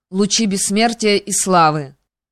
Лучи бессмертия и славы.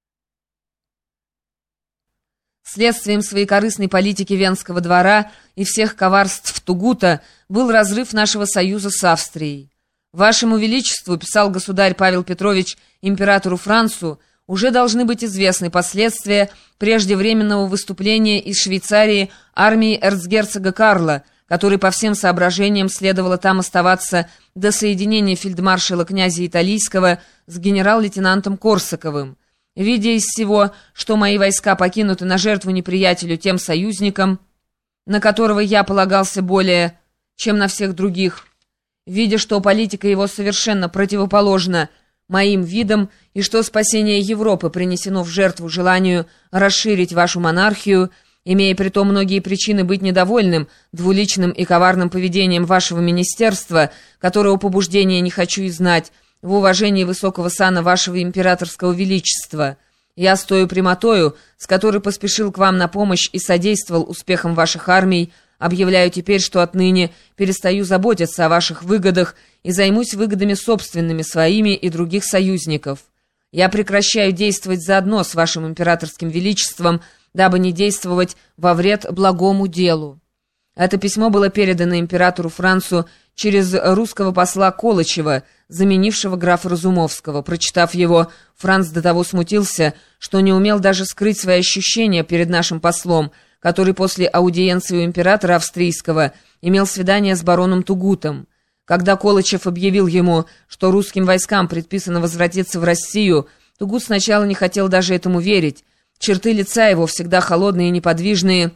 Следствием своей корыстной политики Венского двора и всех коварств Тугута был разрыв нашего союза с Австрией. «Вашему Величеству, — писал государь Павел Петрович императору Францу, — уже должны быть известны последствия преждевременного выступления из Швейцарии армии эрцгерцога Карла, который по всем соображениям следовало там оставаться до соединения фельдмаршала князя Италийского с генерал-лейтенантом Корсаковым. Видя из всего, что мои войска покинуты на жертву неприятелю тем союзникам, на которого я полагался более, чем на всех других, видя, что политика его совершенно противоположна моим видам и что спасение Европы принесено в жертву желанию расширить вашу монархию, имея притом многие причины быть недовольным двуличным и коварным поведением вашего министерства, которого побуждения не хочу и знать, в уважении высокого сана вашего императорского величества, я стою прямотою, с которой поспешил к вам на помощь и содействовал успехам ваших армий, объявляю теперь, что отныне перестаю заботиться о ваших выгодах и займусь выгодами собственными, своими и других союзников. Я прекращаю действовать заодно с вашим императорским величеством, дабы не действовать во вред благому делу». Это письмо было передано императору Францу через русского посла Колычева, заменившего графа Разумовского. Прочитав его, Франц до того смутился, что не умел даже скрыть свои ощущения перед нашим послом, который после аудиенции у императора австрийского имел свидание с бароном Тугутом. Когда Колычев объявил ему, что русским войскам предписано возвратиться в Россию, Тугут сначала не хотел даже этому верить. Черты лица его, всегда холодные и неподвижные,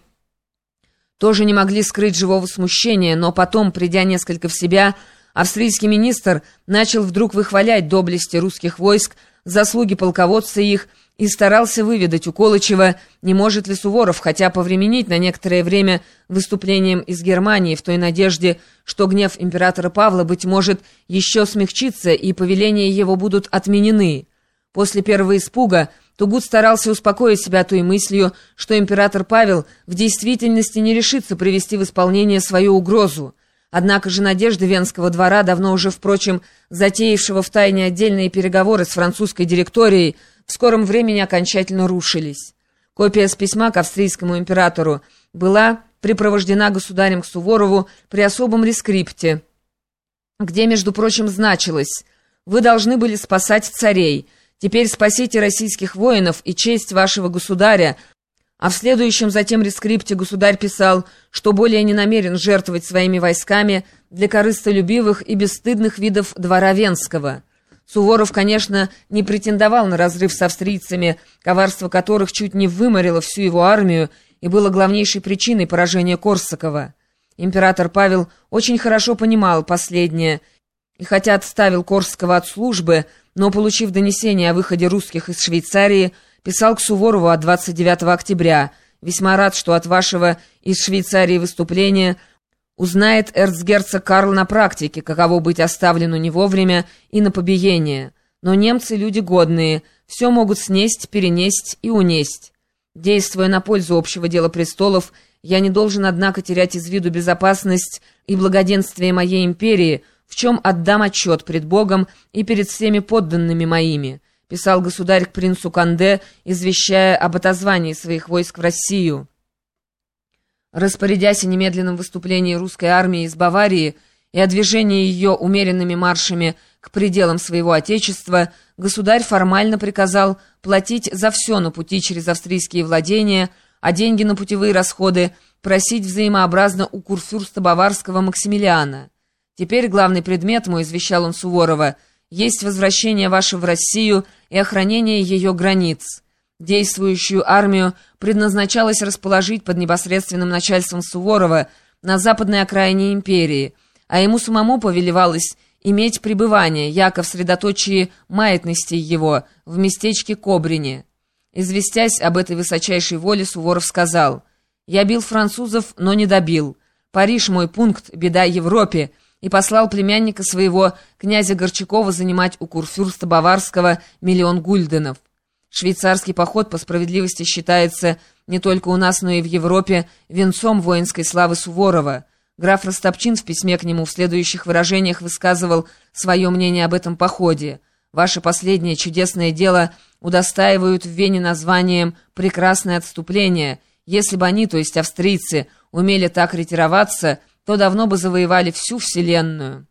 тоже не могли скрыть живого смущения, но потом, придя несколько в себя, австрийский министр начал вдруг выхвалять доблести русских войск, заслуги полководца их, и старался выведать у Колычева, не может ли Суворов хотя повременить на некоторое время выступлением из Германии, в той надежде, что гнев императора Павла, быть может, еще смягчится и повеления его будут отменены. После первого испуга Тугут старался успокоить себя той мыслью, что император Павел в действительности не решится привести в исполнение свою угрозу. Однако же надежды Венского двора, давно уже, впрочем, затеявшего в тайне отдельные переговоры с французской директорией, в скором времени окончательно рушились. Копия с письма к австрийскому императору была припровождена государем к Суворову при особом рескрипте, где, между прочим, значилось: «Вы должны были спасать царей. Теперь спасите российских воинов и честь вашего государя». А в следующем затем рескрипте государь писал, что более не намерен жертвовать своими войсками для корыстолюбивых и бесстыдных видов двора Венского. Суворов, конечно, не претендовал на разрыв с австрийцами, коварство которых чуть не выморило всю его армию и было главнейшей причиной поражения Корсакова. Император Павел очень хорошо понимал последнее, и хотя отставил Корсакова от службы, но, получив донесение о выходе русских из Швейцарии, писал к Суворову от 29 октября: «Весьма рад, что от вашего из Швейцарии выступления узнает эрцгерцог Карл на практике, каково быть оставлену не вовремя и на побиение. Но немцы люди годные, все могут снесть, перенесть и унесть. Действуя на пользу общего дела престолов, я не должен, однако, терять из виду безопасность и благоденствие моей империи, в чем отдам отчет пред Богом и перед всеми подданными моими», писал государь к принцу Канде, извещая об отозвании своих войск в Россию. Распорядясь о немедленном выступлении русской армии из Баварии и о движении ее умеренными маршами к пределам своего отечества, государь формально приказал платить за все на пути через австрийские владения, а деньги на путевые расходы просить взаимообразно у курфюрста Баварского Максимилиана. «Теперь главный предмет мой, — извещал он Суворова, — есть возвращение ваше в Россию и охранение ее границ. Действующую армию предназначалось расположить под непосредственным начальством Суворова на западной окраине империи, а ему самому повелевалось иметь пребывание, яко в средоточии маятностей его, в местечке Кобрине». Известясь об этой высочайшей воле, Суворов сказал: «Я бил французов, но не добил. Париж мой пункт, беда Европе», и послал племянника своего, князя Горчакова, занимать у курфюрста Баварского 1 000 000 гульденов. Швейцарский поход, по справедливости, считается не только у нас, но и в Европе венцом воинской славы Суворова. Граф Растопчин в письме к нему в следующих выражениях высказывал свое мнение об этом походе: Ваше последнее чудесное дело удостаивают в Вене названием «Прекрасное отступление». Если бы они, то есть австрийцы, умели так ретироваться, то давно бы завоевали всю вселенную».